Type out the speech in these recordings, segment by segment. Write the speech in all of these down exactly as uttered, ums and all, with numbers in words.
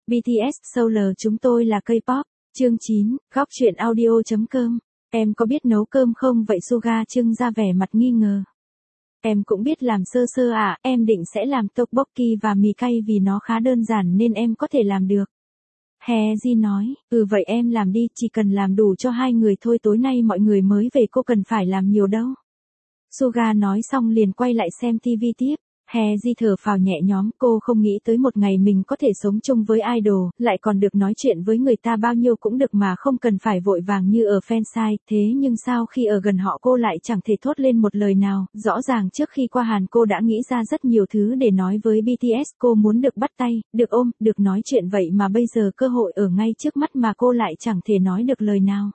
bê tê ét Solar chúng tôi là K-pop. Chương chín, góc truyện audio chấm com. Em có biết nấu cơm không vậy? Suga trưng ra vẻ mặt nghi ngờ. Em cũng biết làm sơ sơ à, em định sẽ làm tteokbokki và mì cay vì nó khá đơn giản nên em có thể làm được. Heji nói, ừ vậy em làm đi, chỉ cần làm đủ cho hai người thôi, tối nay mọi người mới về, cô cần phải làm nhiều đâu. Suga nói xong liền quay lại xem ti vi tiếp. Heji thở phào nhẹ nhõm, cô không nghĩ tới một ngày mình có thể sống chung với idol, lại còn được nói chuyện với người ta bao nhiêu cũng được mà không cần phải vội vàng như ở fansite, thế nhưng sao khi ở gần họ cô lại chẳng thể thốt lên một lời nào, rõ ràng trước khi qua Hàn cô đã nghĩ ra rất nhiều thứ để nói với bê tê ét, cô muốn được bắt tay, được ôm, được nói chuyện vậy mà bây giờ cơ hội ở ngay trước mắt mà cô lại chẳng thể nói được lời nào.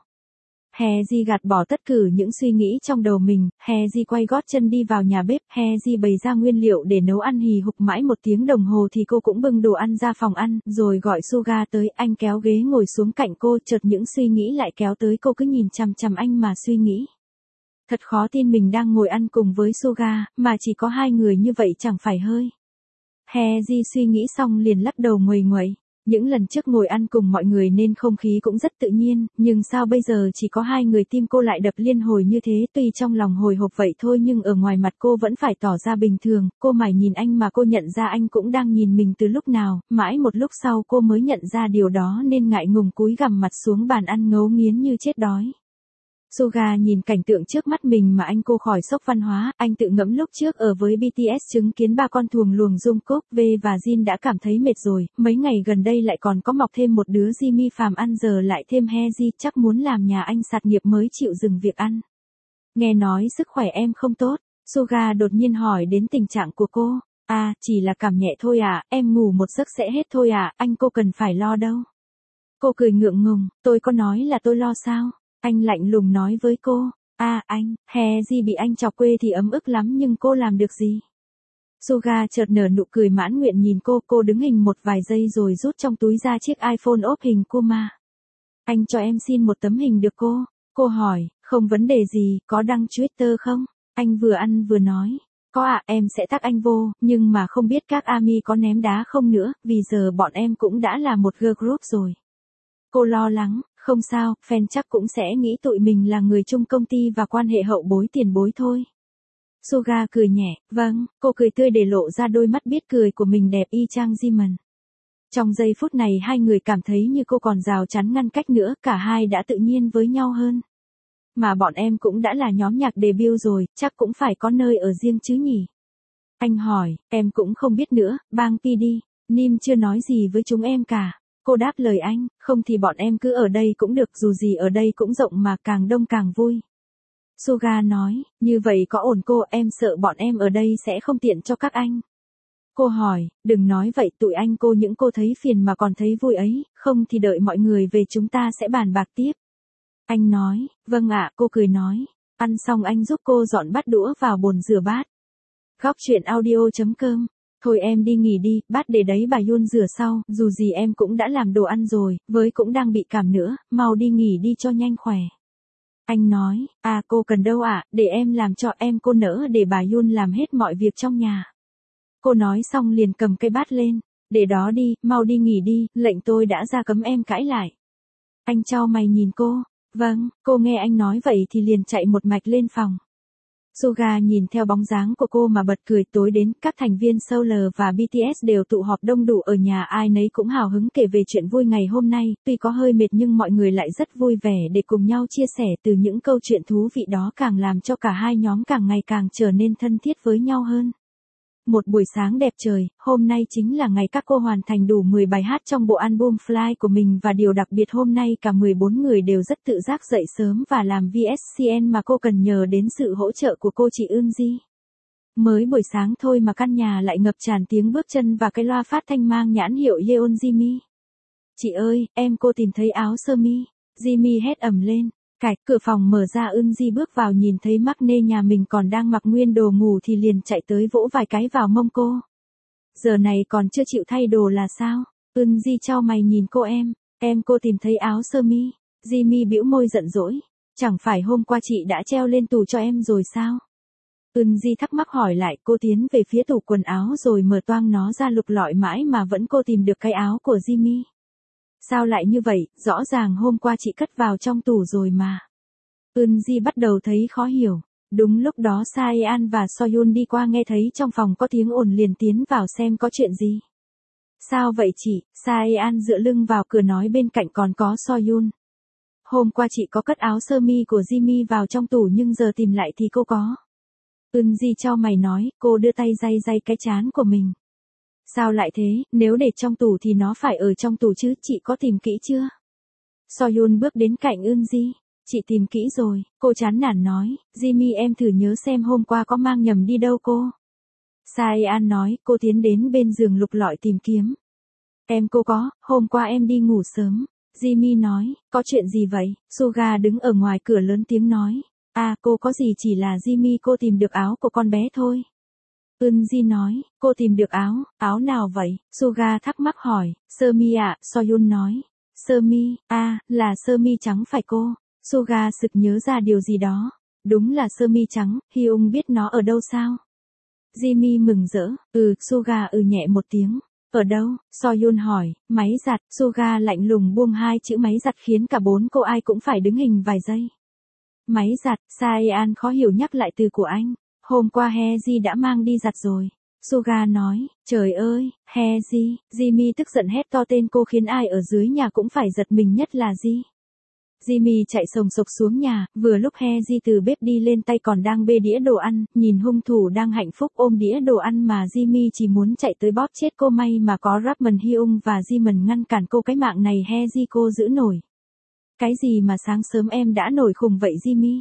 Heji gạt bỏ tất cử những suy nghĩ trong đầu mình, Heji quay gót chân đi vào nhà bếp, Heji bày ra nguyên liệu để nấu ăn hì hục mãi một tiếng đồng hồ thì cô cũng bưng đồ ăn ra phòng ăn, rồi gọi Suga tới, anh kéo ghế ngồi xuống cạnh cô, chợt những suy nghĩ lại kéo tới, cô cứ nhìn chằm chằm anh mà suy nghĩ. Thật khó tin mình đang ngồi ăn cùng với Suga, mà chỉ có hai người như vậy chẳng phải hơi. Heji suy nghĩ xong liền lắc đầu nguầy nguậy. Những lần trước ngồi ăn cùng mọi người nên không khí cũng rất tự nhiên, nhưng sao bây giờ chỉ có hai người, tim cô lại đập liên hồi như thế, tuy trong lòng hồi hộp vậy thôi nhưng ở ngoài mặt cô vẫn phải tỏ ra bình thường, cô mải nhìn anh mà cô nhận ra anh cũng đang nhìn mình từ lúc nào, mãi một lúc sau cô mới nhận ra điều đó nên ngại ngùng cúi gằm mặt xuống bàn ăn ngấu nghiến như chết đói. Suga nhìn cảnh tượng trước mắt mình mà anh cô khỏi sốc văn hóa, anh tự ngẫm lúc trước ở với bê tê ét chứng kiến ba con thuồng luồng Jungkook, V và Jin đã cảm thấy mệt rồi, mấy ngày gần đây lại còn có mọc thêm một đứa Jimmy phàm ăn, giờ lại thêm Heji, chắc muốn làm nhà anh sạt nghiệp mới chịu dừng việc ăn. Nghe nói sức khỏe em không tốt, Suga đột nhiên hỏi đến tình trạng của cô. À, chỉ là cảm nhẹ thôi à, em ngủ một giấc sẽ hết thôi à, anh cô cần phải lo đâu. Cô cười ngượng ngùng, tôi có nói là tôi lo sao? Anh lạnh lùng nói với cô, à anh, Heji bị anh chọc quê thì ấm ức lắm nhưng cô làm được gì? Suga chợt nở nụ cười mãn nguyện nhìn cô, cô đứng hình một vài giây rồi rút trong túi ra chiếc iPhone ốp hình Kuma. Anh cho em xin một tấm hình được cô? Cô hỏi, không vấn đề gì, có đăng Twitter không? Anh vừa ăn vừa nói, có ạ, à, em sẽ tag anh vô, nhưng mà không biết các army có ném đá không nữa, vì giờ bọn em cũng đã là một girl group rồi. Cô lo lắng. Không sao, fan chắc cũng sẽ nghĩ tụi mình là người chung công ty và quan hệ hậu bối tiền bối thôi. Suga cười nhẹ, vâng, cô cười tươi để lộ ra đôi mắt biết cười của mình đẹp y chang Jimin. Trong giây phút này hai người cảm thấy như cô còn rào chắn ngăn cách nữa, cả hai đã tự nhiên với nhau hơn. Mà bọn em cũng đã là nhóm nhạc debut rồi, chắc cũng phải có nơi ở riêng chứ nhỉ? Anh hỏi, em cũng không biết nữa, Bang pê đi, Nim chưa nói gì với chúng em cả. Cô đáp lời anh, không thì bọn em cứ ở đây cũng được, dù gì ở đây cũng rộng mà càng đông càng vui. Suga nói, như vậy có ổn cô, em sợ bọn em ở đây sẽ không tiện cho các anh. Cô hỏi, đừng nói vậy, tụi anh cô những cô thấy phiền mà còn thấy vui ấy, không thì đợi mọi người về chúng ta sẽ bàn bạc tiếp. Anh nói, vâng ạ, cô cười nói, ăn xong anh giúp cô dọn bát đũa vào bồn rửa bát. Góc truyện audio chấm com. Thôi em đi nghỉ đi, bát để đấy bà Yun rửa sau, dù gì em cũng đã làm đồ ăn rồi, với cũng đang bị cảm nữa, mau đi nghỉ đi cho nhanh khỏe. Anh nói, à cô cần đâu ạ, à, để em làm cho em, cô nỡ để bà Yun làm hết mọi việc trong nhà. Cô nói xong liền cầm cây bát lên, để đó đi, mau đi nghỉ đi, lệnh tôi đã ra cấm em cãi lại. Anh chau mày nhìn cô, vâng, cô nghe anh nói vậy thì liền chạy một mạch lên phòng. Suga nhìn theo bóng dáng của cô mà bật cười, tối đến, các thành viên Solar và bê tê ét đều tụ họp đông đủ ở nhà, ai nấy cũng hào hứng kể về chuyện vui ngày hôm nay, tuy có hơi mệt nhưng mọi người lại rất vui vẻ để cùng nhau chia sẻ, từ những câu chuyện thú vị đó càng làm cho cả hai nhóm càng ngày càng trở nên thân thiết với nhau hơn. Một buổi sáng đẹp trời, hôm nay chính là ngày các cô hoàn thành đủ mười bài hát trong bộ album Fly của mình và điều đặc biệt hôm nay cả mười bốn người đều rất tự giác dậy sớm và làm vê ét xê en mà cô cần nhờ đến sự hỗ trợ của cô chị Eunji. Mới buổi sáng thôi mà căn nhà lại ngập tràn tiếng bước chân và cái loa phát thanh mang nhãn hiệu Yeon Jimmy. Chị ơi, em cô tìm thấy áo sơ mi. Jimmy hét ầm lên. Cạch, cửa phòng mở ra, Eunji bước vào nhìn thấy Maknae nhà mình còn đang mặc nguyên đồ ngủ thì liền chạy tới vỗ vài cái vào mông cô. Giờ này còn chưa chịu thay đồ là sao? Eunji chau mày nhìn cô, em, em cô tìm thấy áo sơ mi. Jimmy bĩu môi giận dỗi. Chẳng phải hôm qua chị đã treo lên tủ cho em rồi sao? Eunji thắc mắc hỏi lại, cô tiến về phía tủ quần áo rồi mở toang nó ra lục lọi mãi mà vẫn cô tìm được cái áo của Jimmy. Sao lại như vậy, rõ ràng hôm qua chị cất vào trong tủ rồi mà. Eunji bắt đầu thấy khó hiểu. Đúng lúc đó Saean và Soyun đi qua nghe thấy trong phòng có tiếng ồn liền tiến vào xem có chuyện gì. Sao vậy chị? Saean dựa lưng vào cửa nói bên cạnh còn có Soyun. Hôm qua chị có cất áo sơ mi của Jimmy vào trong tủ nhưng giờ tìm lại thì cô có. Eunji chau mày nói, cô đưa tay day day cái trán của mình. Sao lại thế, nếu để trong tủ thì nó phải ở trong tủ chứ, chị có tìm kỹ chưa? Soyun bước đến cạnh Eunji. Chị tìm kỹ rồi, cô chán nản nói, Jimmy em thử nhớ xem hôm qua có mang nhầm đi đâu cô. Saean nói, cô tiến đến bên giường lục lọi tìm kiếm. Em cô có, hôm qua em đi ngủ sớm. Jimmy nói, có chuyện gì vậy? Suga đứng ở ngoài cửa lớn tiếng nói. À, cô có gì chỉ là Jimmy cô tìm được áo của con bé thôi. Eunji nói, cô tìm được áo, áo nào vậy? Suga thắc mắc hỏi, sơ mi ạ, Soyun nói. Sơ mi, à, là sơ mi trắng phải cô. Suga sực nhớ ra điều gì đó. Đúng là sơ mi trắng, Hyung biết nó ở đâu sao? Jimmy mừng rỡ, ừ, Suga ừ nhẹ một tiếng. Ở đâu? Soyun hỏi, máy giặt, Suga lạnh lùng buông hai chữ máy giặt khiến cả bốn cô ai cũng phải đứng hình vài giây. Máy giặt, Saean khó hiểu nhắc lại từ của anh. Hôm qua Heji đã mang đi giặt rồi. Suga nói, trời ơi, Heji, Jimmy tức giận hét to tên cô khiến ai ở dưới nhà cũng phải giật mình nhất là Ji. Jimmy chạy sồng sộc xuống nhà, vừa lúc Heji từ bếp đi lên tay còn đang bê đĩa đồ ăn, nhìn hung thủ đang hạnh phúc ôm đĩa đồ ăn mà Jimmy chỉ muốn chạy tới bóp chết cô, may mà có Rapman Hyung và Jimin ngăn cản cô, cái mạng này Heji cô giữ nổi. Cái gì mà sáng sớm em đã nổi khùng vậy Jimmy?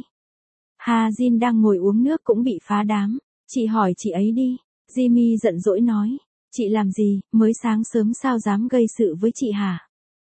Ha Jin đang ngồi uống nước cũng bị phá đám, chị hỏi chị ấy đi. Jimmy giận dỗi nói, chị làm gì, mới sáng sớm sao dám gây sự với chị hả?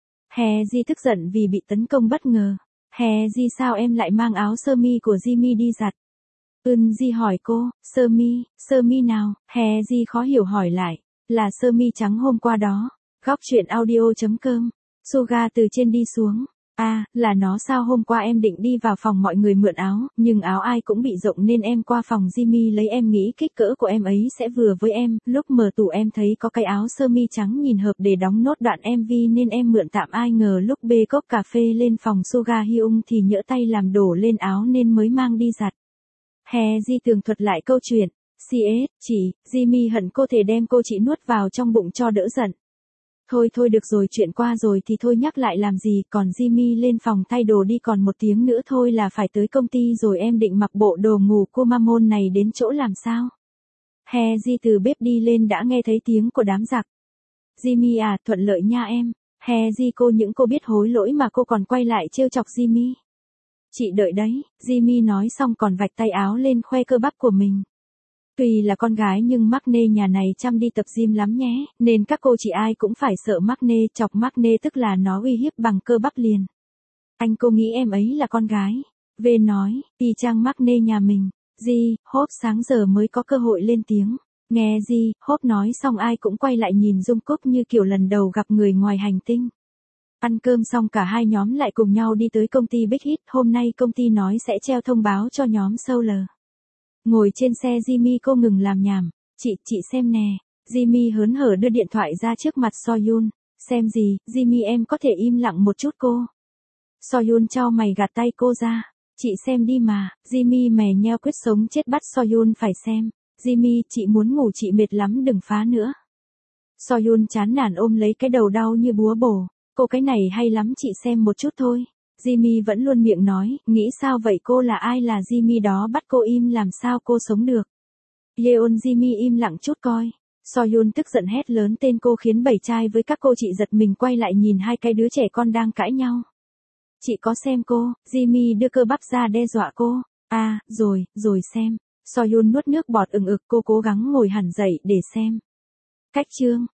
Heji tức giận vì bị tấn công bất ngờ. Heji sao em lại mang áo sơ mi của Jimmy đi giặt? Eunji hỏi cô, sơ mi, sơ mi nào? Heji khó hiểu hỏi lại, là sơ mi trắng hôm qua đó. Góc truyện audio chấm com. Suga từ trên đi xuống. À, là nó sao, hôm qua em định đi vào phòng mọi người mượn áo, nhưng áo ai cũng bị rộng nên em qua phòng Jimmy lấy, em nghĩ kích cỡ của em ấy sẽ vừa với em, lúc mở tủ em thấy có cái áo sơ mi trắng nhìn hợp để đóng nốt đoạn em vê nên em mượn tạm, ai ngờ lúc bê cốc cà phê lên phòng Suga Hyung thì nhỡ tay làm đổ lên áo nên mới mang đi giặt. Heji tường thuật lại câu chuyện. xê ét, chị, Jimmy hận cô thể đem cô chị nuốt vào trong bụng cho đỡ giận. Thôi thôi được rồi, chuyện qua rồi thì thôi nhắc lại làm gì, còn Jimmy lên phòng thay đồ đi, còn một tiếng nữa thôi là phải tới công ty rồi, em định mặc bộ đồ ngủ Kumamon này đến chỗ làm sao? Heji từ bếp đi lên đã nghe thấy tiếng của đám giặc. Jimmy à, thuận lợi nha em. Heji cô những cô biết hối lỗi mà cô còn quay lại trêu chọc Jimmy. Chị đợi đấy, Jimmy nói xong còn vạch tay áo lên khoe cơ bắp của mình. Tuy là con gái nhưng Markne nhà này chăm đi tập gym lắm nhé, nên các cô chị ai cũng phải sợ Markne, chọc Markne tức là nó uy hiếp bằng cơ bắp liền. Anh cô nghĩ em ấy là con gái. V nói, y chang Markne nhà mình. Di, Hope sáng giờ mới có cơ hội lên tiếng. Nghe Di, Hope nói xong ai cũng quay lại nhìn Jungkook như kiểu lần đầu gặp người ngoài hành tinh. Ăn cơm xong cả hai nhóm lại cùng nhau đi tới công ty Big Hit, hôm nay công ty nói sẽ treo thông báo cho nhóm Solar. Ngồi trên xe Jimmy cô ngừng làm nhảm. Chị, chị xem nè. Jimmy hớn hở đưa điện thoại ra trước mặt Soyun. Xem gì, Jimmy em có thể im lặng một chút cô. Soyun chau mày gạt tay cô ra. Chị xem đi mà. Jimmy mè nheo quyết sống chết bắt Soyun phải xem. Jimmy, chị muốn ngủ, chị mệt lắm đừng phá nữa. Soyun chán nản ôm lấy cái đầu đau như búa bổ. Cô cái này hay lắm, chị xem một chút thôi. Jimmy vẫn luôn miệng nói, nghĩ sao vậy, cô là ai, là Jimmy đó bắt cô im làm sao cô sống được. Yeon Jimmy im lặng chút coi. Soyun tức giận hét lớn tên cô khiến bảy trai với các cô chị giật mình quay lại nhìn hai cái đứa trẻ con đang cãi nhau. Chị có xem cô, Jimmy đưa cơ bắp ra đe dọa cô. À, rồi, rồi xem. Soyun nuốt nước bọt ừng ực, cô cố gắng ngồi hẳn dậy để xem. Cách chương.